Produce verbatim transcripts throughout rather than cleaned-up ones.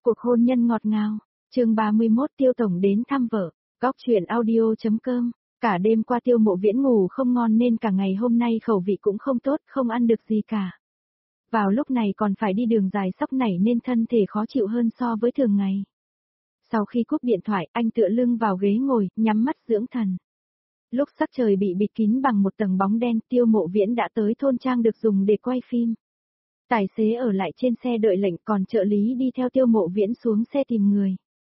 Cuộc hôn nhân ngọt ngào, chương ba mươi mốt Tiêu Tổng đến thăm vợ, góc chuyện audio.com. Cả đêm qua Tiêu Mộ Viễn ngủ không ngon nên cả ngày hôm nay khẩu vị cũng không tốt, không ăn được gì cả. Vào lúc này còn phải đi đường dài sóc nảy nên thân thể khó chịu hơn so với thường ngày. Sau khi cúp điện thoại, anh tựa lưng vào ghế ngồi, nhắm mắt dưỡng thần. Lúc sắc trời bị bịt kín bằng một tầng bóng đen, Tiêu Mộ Viễn đã tới thôn trang được dùng để quay phim. Tài xế ở lại trên xe đợi lệnh, còn trợ lý đi theo Tiêu Mộ Viễn xuống xe tìm người.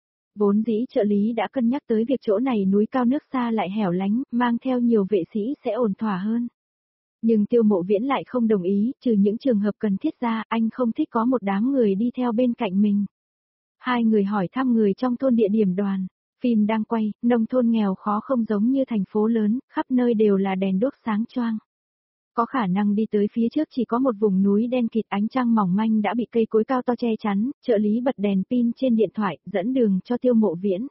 Vốn dĩ trợ lý đã cân nhắc tới việc chỗ này núi cao nước xa lại hẻo lánh, mang theo nhiều vệ sĩ sẽ ổn thỏa hơn. Nhưng Tiêu Mộ Viễn lại không đồng ý, trừ những trường hợp cần thiết ra, anh không thích có một đám người đi theo bên cạnh mình. Hai người hỏi thăm người trong thôn địa điểm đoàn. Phim đang quay, nông thôn nghèo khó không giống như thành phố lớn, khắp nơi đều là đèn đuốc sáng choang. Có khả năng đi tới phía trước chỉ có một vùng núi đen kịt, ánh trăng mỏng manh đã bị cây cối cao to che chắn, trợ lý bật đèn pin trên điện thoại, dẫn đường cho Tiêu Mộ Viễn.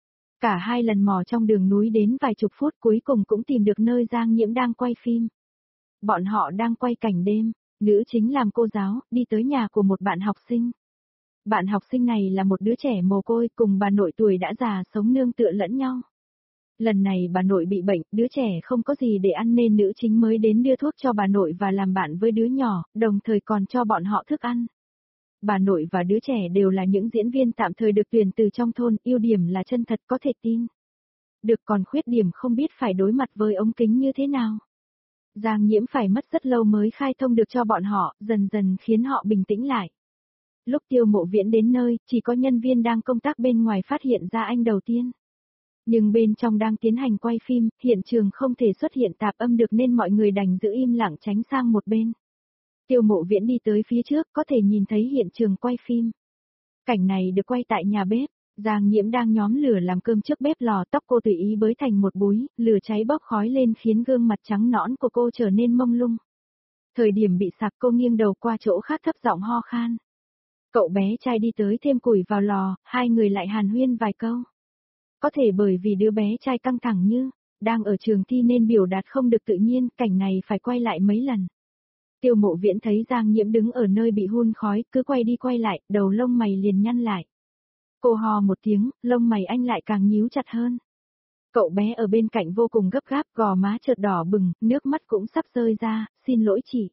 Cả hai lần mò trong đường núi đến vài chục phút cuối cùng cũng tìm được nơi Giang Nhiễm đang quay phim. Bọn họ đang quay cảnh đêm, nữ chính làm cô giáo, đi tới nhà của một bạn học sinh. Bạn học sinh này là một đứa trẻ mồ côi, cùng bà nội tuổi đã già sống nương tựa lẫn nhau. Lần này bà nội bị bệnh, đứa trẻ không có gì để ăn nên nữ chính mới đến đưa thuốc cho bà nội và làm bạn với đứa nhỏ, đồng thời còn cho bọn họ thức ăn. Bà nội và đứa trẻ đều là những diễn viên tạm thời được tuyển từ trong thôn, ưu điểm là chân thật có thể tin. Được, còn khuyết điểm không biết phải đối mặt với ống kính như thế nào. Giang Nhiễm phải mất rất lâu mới khai thông được cho bọn họ, dần dần khiến họ bình tĩnh lại. Lúc Tiêu Mộ Viễn đến nơi, chỉ có nhân viên đang công tác bên ngoài phát hiện ra anh đầu tiên. Nhưng bên trong đang tiến hành quay phim, hiện trường không thể xuất hiện tạp âm được nên mọi người đành giữ im lặng tránh sang một bên. Tiêu Mộ Viễn đi tới phía trước, có thể nhìn thấy hiện trường quay phim. Cảnh này được quay tại nhà bếp, Giang Nhiễm đang nhóm lửa làm cơm trước bếp lò, tóc cô tùy ý bới thành một búi, lửa cháy bốc khói lên khiến gương mặt trắng nõn của cô trở nên mông lung. Thời điểm bị sặc cô nghiêng đầu qua chỗ khác thấp giọng ho khan. Cậu bé trai đi tới thêm củi vào lò, hai người lại hàn huyên vài câu. Có thể bởi vì đứa bé trai căng thẳng như, đang ở trường thi nên biểu đạt không được tự nhiên, cảnh này phải quay lại mấy lần. Tiêu Mộ Viễn thấy Giang Nhiễm đứng ở nơi bị hun khói, cứ quay đi quay lại, đầu lông mày liền nhăn lại. Cô hò một tiếng, lông mày anh lại càng nhíu chặt hơn. Cậu bé ở bên cạnh vô cùng gấp gáp, gò má chợt đỏ bừng, nước mắt cũng sắp rơi ra, xin lỗi chị.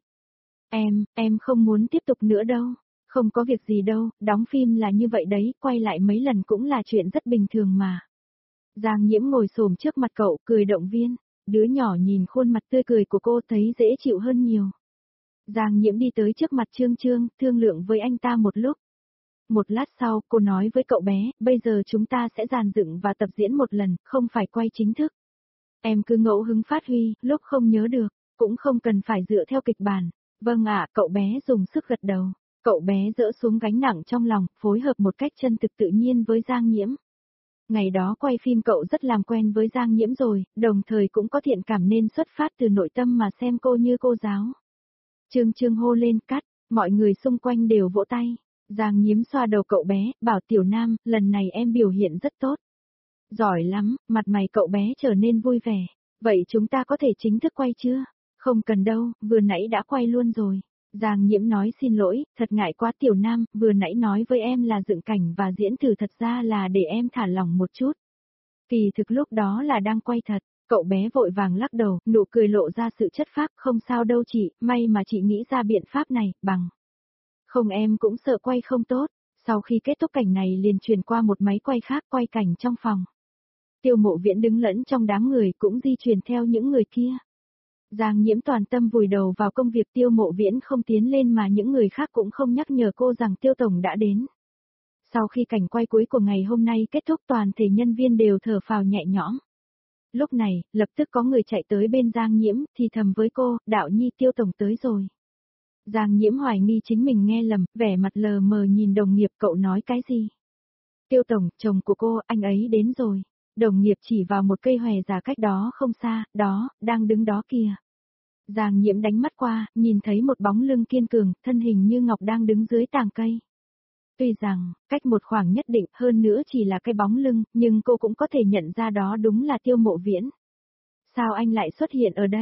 Em, em không muốn tiếp tục nữa đâu. Không có việc gì đâu, đóng phim là như vậy đấy, quay lại mấy lần cũng là chuyện rất bình thường mà. Giang Nhiễm ngồi xổm trước mặt cậu, cười động viên. Đứa nhỏ nhìn khuôn mặt tươi cười của cô thấy dễ chịu hơn nhiều. Giang Nhiễm đi tới trước mặt Trương Trương, thương lượng với anh ta một lúc. Một lát sau, cô nói với cậu bé, bây giờ chúng ta sẽ dàn dựng và tập diễn một lần, không phải quay chính thức. Em cứ ngẫu hứng phát huy, lúc không nhớ được, cũng không cần phải dựa theo kịch bản. Vâng ạ, cậu bé dùng sức gật đầu. Cậu bé dỡ xuống gánh nặng trong lòng, phối hợp một cách chân thực tự nhiên với Giang Nhiễm. Ngày đó quay phim cậu rất làm quen với Giang Nhiễm rồi, đồng thời cũng có thiện cảm nên xuất phát từ nội tâm mà xem cô như cô giáo. Trương Trương hô lên cắt, mọi người xung quanh đều vỗ tay. Giang Nhiễm xoa đầu cậu bé, bảo Tiểu Nam, lần này em biểu hiện rất tốt. Giỏi lắm, mặt mày cậu bé trở nên vui vẻ. Vậy chúng ta có thể chính thức quay chưa? Không cần đâu, vừa nãy đã quay luôn rồi. Giang Nhiễm nói xin lỗi, thật ngại quá Tiểu Nam, vừa nãy nói với em là dựng cảnh và diễn thử, thật ra là để em thả lỏng một chút. Kỳ thực lúc đó là đang quay thật, cậu bé vội vàng lắc đầu, nụ cười lộ ra sự chất phác, không sao đâu chị, may mà chị nghĩ ra biện pháp này, bằng. Không em cũng sợ quay không tốt, sau khi kết thúc cảnh này liền chuyển qua một máy quay khác quay cảnh trong phòng. Tiêu Mộ Viễn đứng lẫn trong đám người cũng di chuyển theo những người kia. Giang Nhiễm toàn tâm vùi đầu vào công việc, Tiêu Mộ Viễn không tiến lên mà những người khác cũng không nhắc nhở cô rằng Tiêu Tổng đã đến. Sau khi cảnh quay cuối của ngày hôm nay kết thúc, toàn thể nhân viên đều thở phào nhẹ nhõm. Lúc này, lập tức có người chạy tới bên Giang Nhiễm, thì thầm với cô, Đạo Nhi, Tiêu Tổng tới rồi. Giang Nhiễm hoài nghi chính mình nghe lầm, vẻ mặt lờ mờ nhìn đồng nghiệp, cậu nói cái gì? Tiêu Tổng, chồng của cô, anh ấy đến rồi. Đồng nghiệp chỉ vào một cây hòe già cách đó không xa, đó, đang đứng đó kìa. Giang Nhiễm đánh mắt qua, nhìn thấy một bóng lưng kiên cường, thân hình như ngọc đang đứng dưới tàng cây. Tuy rằng, cách một khoảng nhất định, hơn nữa chỉ là cái bóng lưng, nhưng cô cũng có thể nhận ra đó đúng là Tiêu Mộ Viễn. Sao anh lại xuất hiện ở đây?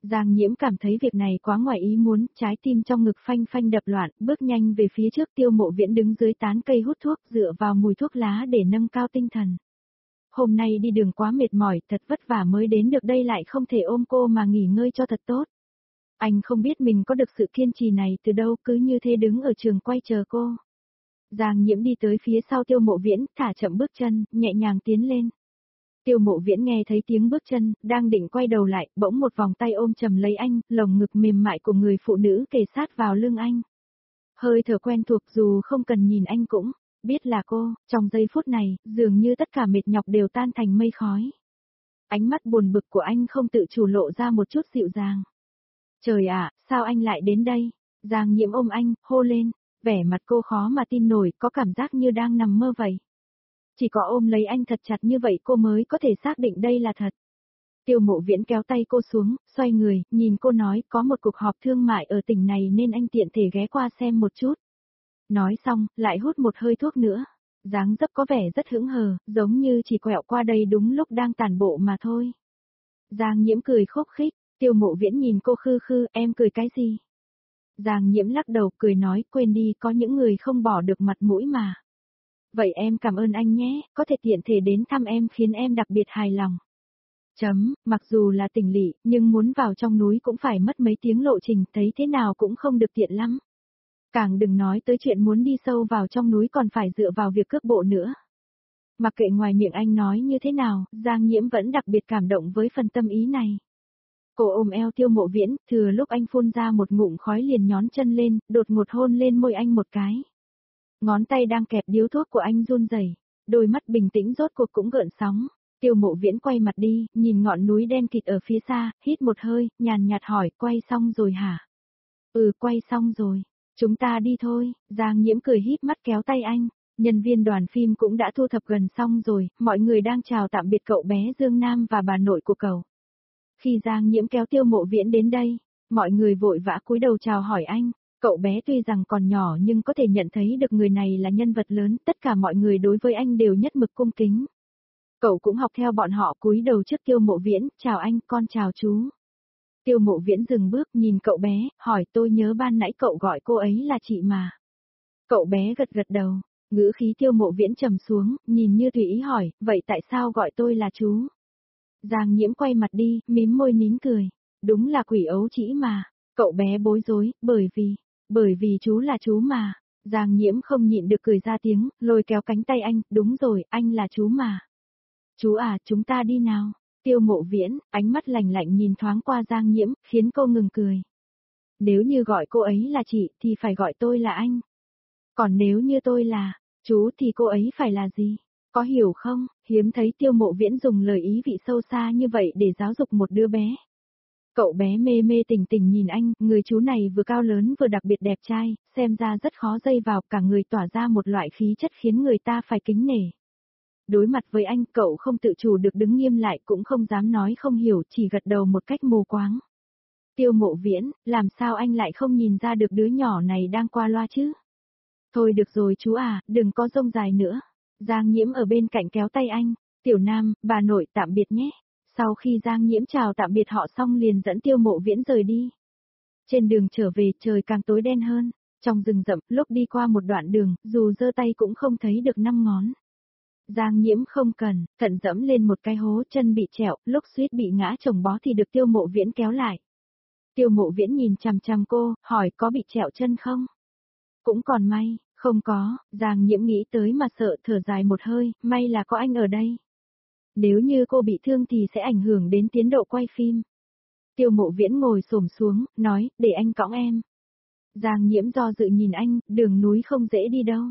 Giang Nhiễm cảm thấy việc này quá ngoài ý muốn, trái tim trong ngực phanh phanh đập loạn, bước nhanh về phía trước. Tiêu Mộ Viễn đứng dưới tán cây hút thuốc, dựa vào mùi thuốc lá để nâng cao tinh thần. Hôm nay đi đường quá mệt mỏi, thật vất vả mới đến được đây lại không thể ôm cô mà nghỉ ngơi cho thật tốt. Anh không biết mình có được sự kiên trì này từ đâu, cứ như thế đứng ở trường quay chờ cô. Giang Nhiễm đi tới phía sau Tiêu Mộ Viễn, thả chậm bước chân, nhẹ nhàng tiến lên. Tiêu Mộ Viễn nghe thấy tiếng bước chân, đang định quay đầu lại, bỗng một vòng tay ôm chầm lấy anh, lồng ngực mềm mại của người phụ nữ kề sát vào lưng anh. Hơi thở quen thuộc dù không cần nhìn anh cũng biết là cô, trong giây phút này, dường như tất cả mệt nhọc đều tan thành mây khói. Ánh mắt buồn bực của anh không tự chủ lộ ra một chút dịu dàng. Trời ạ, sao anh lại đến đây? Giang Nhiễm ôm anh, hô lên, vẻ mặt cô khó mà tin nổi, có cảm giác như đang nằm mơ vậy. Chỉ có ôm lấy anh thật chặt như vậy cô mới có thể xác định đây là thật. Tiêu Mộ Viễn kéo tay cô xuống, xoay người, nhìn cô nói có một cuộc họp thương mại ở tỉnh này nên anh tiện thể ghé qua xem một chút. Nói xong, lại hút một hơi thuốc nữa. Dáng dấp có vẻ rất hững hờ, giống như chỉ quẹo qua đây đúng lúc đang tản bộ mà thôi. Giang Nhiễm cười khúc khích, Tiêu Mộ Viễn nhìn cô khư khư, em cười cái gì? Giang Nhiễm lắc đầu cười nói, quên đi, có những người không bỏ được mặt mũi mà. Vậy em cảm ơn anh nhé, có thể tiện thể đến thăm em khiến em đặc biệt hài lòng. Chấm, mặc dù là tỉnh lỵ, nhưng muốn vào trong núi cũng phải mất mấy tiếng lộ trình, thấy thế nào cũng không được tiện lắm. Càng đừng nói tới chuyện muốn đi sâu vào trong núi còn phải dựa vào việc cước bộ nữa. Mặc kệ ngoài miệng anh nói như thế nào, Giang Nhiễm vẫn đặc biệt cảm động với phần tâm ý này. Cô ôm eo Tiêu Mộ Viễn, thừa lúc anh phun ra một ngụm khói liền nhón chân lên, đột ngột hôn lên môi anh một cái. Ngón tay đang kẹp điếu thuốc của anh run rẩy, đôi mắt bình tĩnh rốt cuộc cũng gợn sóng. Tiêu Mộ Viễn quay mặt đi, nhìn ngọn núi đen kịt ở phía xa, hít một hơi, nhàn nhạt hỏi, quay xong rồi hả? Ừ, quay xong rồi. Chúng ta đi thôi. Giang Nhiễm cười híp mắt kéo tay anh. Nhân viên đoàn phim cũng đã thu thập gần xong rồi, mọi người đang chào tạm biệt cậu bé Dương Nam và bà nội của cậu. Khi Giang Nhiễm kéo Tiêu Mộ Viễn đến đây, mọi người vội vã cúi đầu chào hỏi anh. Cậu bé tuy rằng còn nhỏ nhưng có thể nhận thấy được người này là nhân vật lớn, tất cả mọi người đối với anh đều nhất mực cung kính. Cậu cũng học theo bọn họ cúi đầu trước Tiêu Mộ Viễn, chào anh, con chào chú. Tiêu Mộ Viễn dừng bước nhìn cậu bé, hỏi tôi nhớ ban nãy cậu gọi cô ấy là chị mà. Cậu bé gật gật đầu, ngữ khí Tiêu Mộ Viễn trầm xuống, nhìn như tùy ý hỏi, vậy tại sao gọi tôi là chú? Giang Nhiễm quay mặt đi, mím môi nín cười, đúng là quỷ ấu trĩ mà. Cậu bé bối rối, bởi vì, bởi vì chú là chú mà. Giang Nhiễm không nhịn được cười ra tiếng, lôi kéo cánh tay anh, đúng rồi, anh là chú mà. Chú à, chúng ta đi nào. Tiêu Mộ Viễn, ánh mắt lạnh lạnh nhìn thoáng qua Giang Nhiễm, khiến cô ngừng cười. Nếu như gọi cô ấy là chị, thì phải gọi tôi là anh. Còn nếu như tôi là chú thì cô ấy phải là gì? Có hiểu không? Hiếm thấy Tiêu Mộ Viễn dùng lời ý vị sâu xa như vậy để giáo dục một đứa bé. Cậu bé mê mê tỉnh tỉnh nhìn anh, người chú này vừa cao lớn vừa đặc biệt đẹp trai, xem ra rất khó dây vào, cả người tỏa ra một loại khí chất khiến người ta phải kính nể. Đối mặt với anh, cậu không tự chủ được đứng nghiêm lại, cũng không dám nói không hiểu, chỉ gật đầu một cách mù quáng. Tiêu Mộ Viễn, làm sao anh lại không nhìn ra được đứa nhỏ này đang qua loa chứ? Thôi được rồi chú à, đừng có rông dài nữa. Giang Nhiễm ở bên cạnh kéo tay anh, Tiểu Nam, bà nội tạm biệt nhé. Sau khi Giang Nhiễm chào tạm biệt họ xong liền dẫn Tiêu Mộ Viễn rời đi. Trên đường trở về trời càng tối đen hơn, trong rừng rậm, lúc đi qua một đoạn đường, dù giơ tay cũng không thấy được năm ngón. Giang Nhiễm không cần, thận dẫm lên một cái hố, chân bị trẹo, lúc suýt bị ngã chồng bó thì được Tiêu Mộ Viễn kéo lại. Tiêu Mộ Viễn nhìn chằm chằm cô, hỏi có bị trẹo chân không? Cũng còn may, không có. Giang Nhiễm nghĩ tới mà sợ, thở dài một hơi, may là có anh ở đây. Nếu như cô bị thương thì sẽ ảnh hưởng đến tiến độ quay phim. Tiêu Mộ Viễn ngồi xổm xuống, nói, để anh cõng em. Giang Nhiễm do dự nhìn anh, đường núi không dễ đi đâu.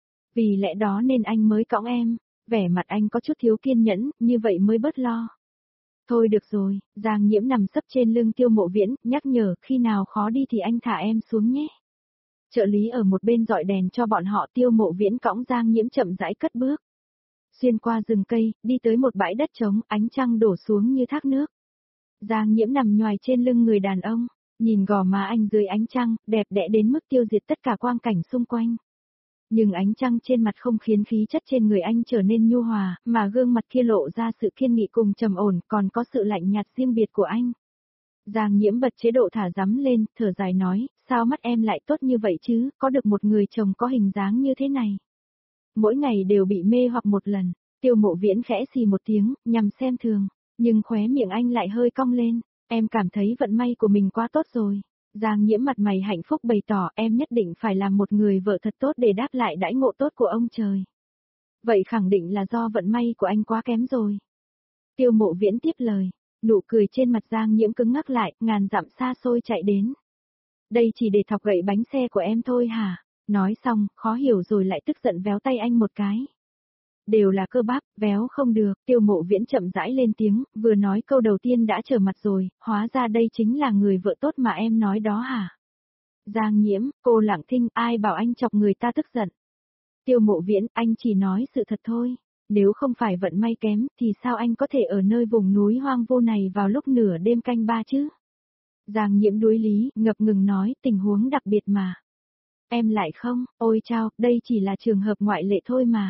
Vì lẽ đó nên anh mới cõng em. Vẻ mặt anh có chút thiếu kiên nhẫn, như vậy mới bớt lo. Thôi được rồi, Giang Nhiễm nằm sấp trên lưng Tiêu Mộ Viễn, nhắc nhở, khi nào khó đi thì anh thả em xuống nhé. Trợ lý ở một bên dọi đèn cho bọn họ. Tiêu Mộ Viễn cõng Giang Nhiễm chậm rãi cất bước. Xuyên qua rừng cây, đi tới một bãi đất trống, ánh trăng đổ xuống như thác nước. Giang Nhiễm nằm nhoài trên lưng người đàn ông, nhìn gò má anh dưới ánh trăng, đẹp đẽ đến mức tiêu diệt tất cả quang cảnh xung quanh. Nhưng ánh trăng trên mặt không khiến khí chất trên người anh trở nên nhu hòa, mà gương mặt kia lộ ra sự kiên nghị cùng trầm ổn, còn có sự lạnh nhạt riêng biệt của anh. Giang Nhiễm bật chế độ thả dắm lên, thở dài nói, sao mắt em lại tốt như vậy chứ, có được một người chồng có hình dáng như thế này. Mỗi ngày đều bị mê hoặc một lần, Tiêu Mộ Viễn khẽ xì một tiếng, nhằm xem thường, nhưng khóe miệng anh lại hơi cong lên, em cảm thấy vận may của mình quá tốt rồi. Giang Nhiễm mặt mày hạnh phúc bày tỏ em nhất định phải làm một người vợ thật tốt để đáp lại đãi ngộ tốt của ông trời. Vậy khẳng định là do vận may của anh quá kém rồi. Tiêu Mộ Viễn tiếp lời, nụ cười trên mặt Giang Nhiễm cứng ngắc lại, ngàn dặm xa xôi chạy đến. Đây chỉ để thọc gậy bánh xe của em thôi hả? Nói xong, khó hiểu rồi lại tức giận véo tay anh một cái. Đều là cơ bắp, véo không được, Tiêu Mộ Viễn chậm rãi lên tiếng, vừa nói câu đầu tiên đã trở mặt rồi, hóa ra đây chính là người vợ tốt mà em nói đó hả? Giang Nhiễm, cô lặng thinh, ai bảo anh chọc người ta tức giận. Tiêu Mộ Viễn, anh chỉ nói sự thật thôi. Nếu không phải vận may kém, thì sao anh có thể ở nơi vùng núi hoang vô này vào lúc nửa đêm canh ba chứ? Giang Nhiễm đối lý, ngập ngừng nói, tình huống đặc biệt mà. Em lại không, ôi chao, đây chỉ là trường hợp ngoại lệ thôi mà.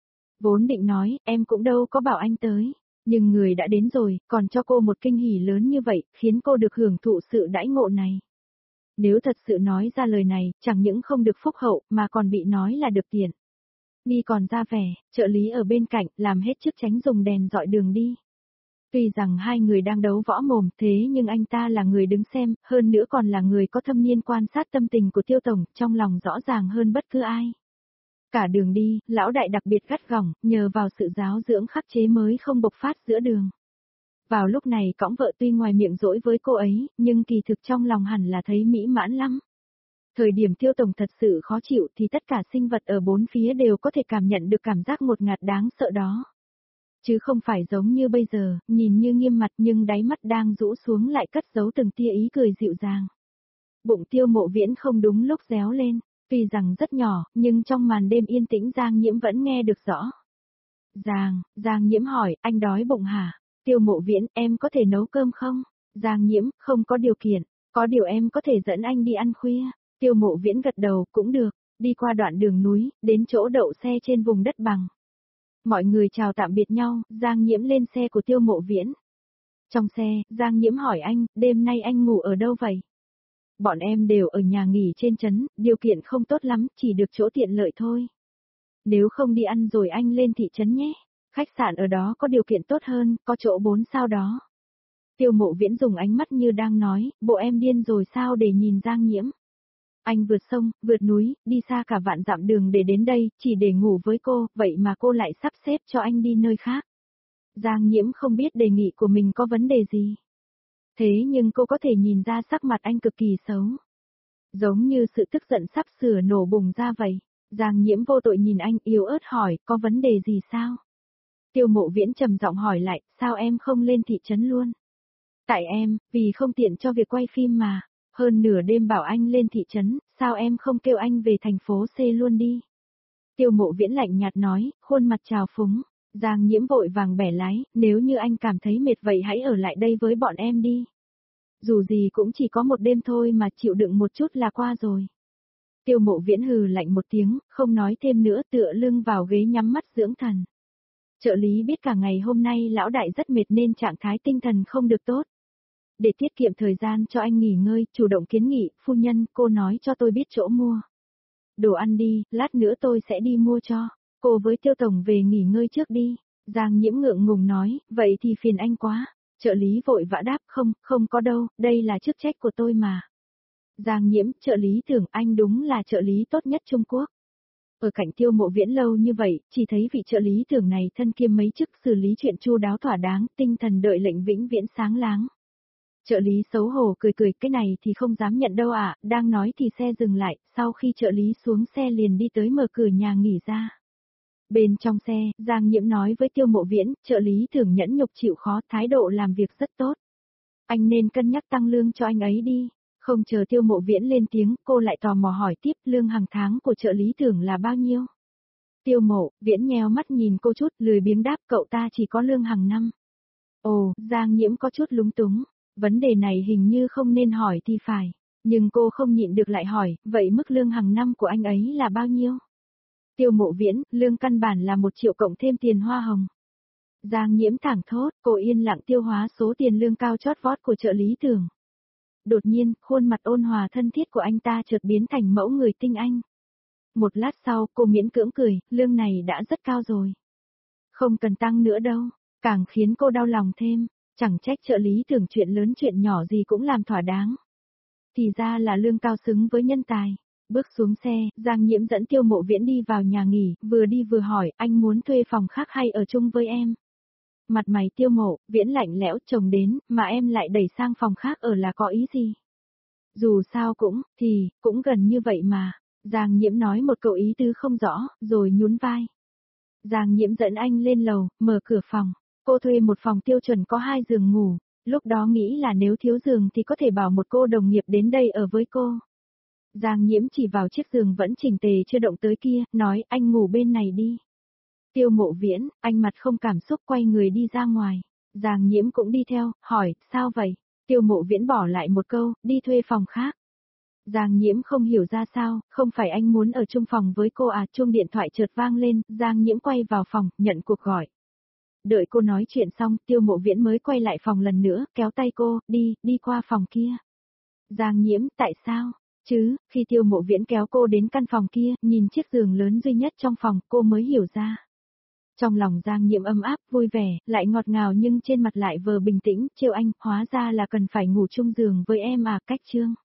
Vốn định nói, em cũng đâu có bảo anh tới. Nhưng người đã đến rồi, còn cho cô một kinh hỉ lớn như vậy, khiến cô được hưởng thụ sự đãi ngộ này. Nếu thật sự nói ra lời này, chẳng những không được phúc hậu, mà còn bị nói là được tiền. Đi còn ra vẻ, trợ lý ở bên cạnh, làm hết chức tránh dùng đèn dọi đường đi. Tuy rằng hai người đang đấu võ mồm, thế nhưng anh ta là người đứng xem, hơn nữa còn là người có thâm niên quan sát tâm tình của Tiêu Tổng, trong lòng rõ ràng hơn bất cứ ai. Cả đường đi, lão đại đặc biệt gắt gỏng, nhờ vào sự giáo dưỡng khắc chế mới không bộc phát giữa đường. Vào lúc này cõng vợ tuy ngoài miệng dỗi với cô ấy, nhưng kỳ thực trong lòng hẳn là thấy mỹ mãn lắm. Thời điểm Tiêu Tổng thật sự khó chịu thì tất cả sinh vật ở bốn phía đều có thể cảm nhận được cảm giác ngột ngạt đáng sợ đó. Chứ không phải giống như bây giờ, nhìn như nghiêm mặt nhưng đáy mắt đang rũ xuống lại cất giấu từng tia ý cười dịu dàng. Bụng Tiêu Mộ Viễn không đúng lúc réo lên, tuy rằng rất nhỏ, nhưng trong màn đêm yên tĩnh Giang Nhiễm vẫn nghe được rõ. Giang, Giang Nhiễm hỏi, anh đói bụng hả? Tiêu Mộ Viễn, em có thể nấu cơm không? Giang Nhiễm, không có điều kiện, có điều em có thể dẫn anh đi ăn khuya. Tiêu Mộ Viễn gật đầu, cũng được, đi qua đoạn đường núi, đến chỗ đậu xe trên vùng đất bằng. Mọi người chào tạm biệt nhau, Giang Nhiễm lên xe của Tiêu Mộ Viễn. Trong xe, Giang Nhiễm hỏi anh, đêm nay anh ngủ ở đâu vậy? Bọn em đều ở nhà nghỉ trên trấn, điều kiện không tốt lắm, chỉ được chỗ tiện lợi thôi. Nếu không đi ăn rồi anh lên thị trấn nhé, khách sạn ở đó có điều kiện tốt hơn, có chỗ bốn sao đó. Tiêu Mộ Viễn dùng ánh mắt như đang nói, bộ em điên rồi sao để nhìn Giang Nhiễm. Anh vượt sông, vượt núi, đi xa cả vạn dặm đường để đến đây, chỉ để ngủ với cô, vậy mà cô lại sắp xếp cho anh đi nơi khác. Giang Nhiễm không biết đề nghị của mình có vấn đề gì. Thế nhưng cô có thể nhìn ra sắc mặt anh cực kỳ xấu. Giống như sự tức giận sắp sửa nổ bùng ra vậy. Giang Nhiễm vô tội nhìn anh yếu ớt hỏi, có vấn đề gì sao? Tiêu Mộ Viễn trầm giọng hỏi lại, sao em không lên thị trấn luôn? Tại em, vì không tiện cho việc quay phim mà. Hơn nửa đêm bảo anh lên thị trấn, sao em không kêu anh về thành phố C luôn đi? Tiêu Mộ Viễn lạnh nhạt nói, khuôn mặt trào phúng. Giang Nhiễm vội vàng bẻ lái, nếu như anh cảm thấy mệt vậy hãy ở lại đây với bọn em đi. Dù gì cũng chỉ có một đêm thôi mà chịu đựng một chút là qua rồi. Tiêu Mộ Viễn hừ lạnh một tiếng, không nói thêm nữa, tựa lưng vào ghế nhắm mắt dưỡng thần. Trợ lý biết cả ngày hôm nay lão đại rất mệt nên trạng thái tinh thần không được tốt. Để tiết kiệm thời gian cho anh nghỉ ngơi, chủ động kiến nghị, phu nhân, cô nói cho tôi biết chỗ mua đồ ăn đi, lát nữa tôi sẽ đi mua cho. Cô với Tiêu Tổng về nghỉ ngơi trước đi. Giang Nhiễm ngượng ngùng nói, vậy thì phiền anh quá. Trợ lý vội vã đáp, không, không có đâu, đây là chức trách của tôi mà. Giang Nhiễm, trợ lý tưởng anh đúng là trợ lý tốt nhất Trung Quốc. Ở cạnh Tiêu Mộ Viễn lâu như vậy, chỉ thấy vị trợ lý tưởng này thân kiêm mấy chức xử lý chuyện chu đáo thỏa đáng, tinh thần đợi lệnh vĩnh viễn sáng láng. Trợ lý xấu hổ cười cười, cái này thì không dám nhận đâu ạ, à. Đang nói thì xe dừng lại, sau khi trợ lý xuống xe liền đi tới mở cửa nhà nghỉ ra. Bên trong xe, Giang Nhiễm nói với Tiêu Mộ Viễn, trợ lý thường nhẫn nhục chịu khó, thái độ làm việc rất tốt. Anh nên cân nhắc tăng lương cho anh ấy đi. Không chờ Tiêu Mộ Viễn lên tiếng, cô lại tò mò hỏi tiếp lương hàng tháng của trợ lý tưởng là bao nhiêu. Tiêu Mộ Viễn nheo mắt nhìn cô chút, lười biếng đáp cậu ta chỉ có lương hàng năm. Ồ, Giang Nhiễm có chút lúng túng. Vấn đề này hình như không nên hỏi thì phải. Nhưng cô không nhịn được lại hỏi, vậy mức lương hàng năm của anh ấy là bao nhiêu? Tiêu Mộ Viễn, lương căn bản là một triệu cộng thêm tiền hoa hồng. Giang Nhiễm thẳng thốt, cô yên lặng tiêu hóa số tiền lương cao chót vót của trợ lý tưởng. Đột nhiên, khuôn mặt ôn hòa thân thiết của anh ta chợt biến thành mẫu người tinh anh. Một lát sau, cô miễn cưỡng cười, lương này đã rất cao rồi. Không cần tăng nữa đâu, càng khiến cô đau lòng thêm, chẳng trách trợ lý tưởng chuyện lớn chuyện nhỏ gì cũng làm thỏa đáng. Thì ra là lương cao xứng với nhân tài. Bước xuống xe, Giang Nhiễm dẫn Tiêu Mộ Viễn đi vào nhà nghỉ, vừa đi vừa hỏi, anh muốn thuê phòng khác hay ở chung với em? Mặt mày Tiêu Mộ Viễn lạnh lẽo, chồng đến, mà em lại đẩy sang phòng khác ở là có ý gì? Dù sao cũng, thì, cũng gần như vậy mà. Giang Nhiễm nói một câu ý tứ không rõ, rồi nhún vai. Giang Nhiễm dẫn anh lên lầu, mở cửa phòng. Cô thuê một phòng tiêu chuẩn có hai giường ngủ. Lúc đó nghĩ là nếu thiếu giường thì có thể bảo một cô đồng nghiệp đến đây ở với cô. Giang Nhiễm chỉ vào chiếc giường vẫn chỉnh tề chưa động tới kia, nói anh ngủ bên này đi. Tiêu Mộ Viễn, anh mặt không cảm xúc quay người đi ra ngoài. Giang Nhiễm cũng đi theo, hỏi, sao vậy? Tiêu Mộ Viễn bỏ lại một câu, đi thuê phòng khác. Giang Nhiễm không hiểu ra sao, không phải anh muốn ở chung phòng với cô à, chuông điện thoại chợt vang lên, Giang Nhiễm quay vào phòng, nhận cuộc gọi. Đợi cô nói chuyện xong, Tiêu Mộ Viễn mới quay lại phòng lần nữa, kéo tay cô, đi, đi qua phòng kia. Giang Nhiễm, tại sao? Chứ, khi Tiêu Mộ Viễn kéo cô đến căn phòng kia, nhìn chiếc giường lớn duy nhất trong phòng, cô mới hiểu ra. Trong lòng Giang Nhiễm ấm áp, vui vẻ, lại ngọt ngào nhưng trên mặt lại vờ bình tĩnh, trêu anh, hóa ra là cần phải ngủ chung giường với em à, cách chương.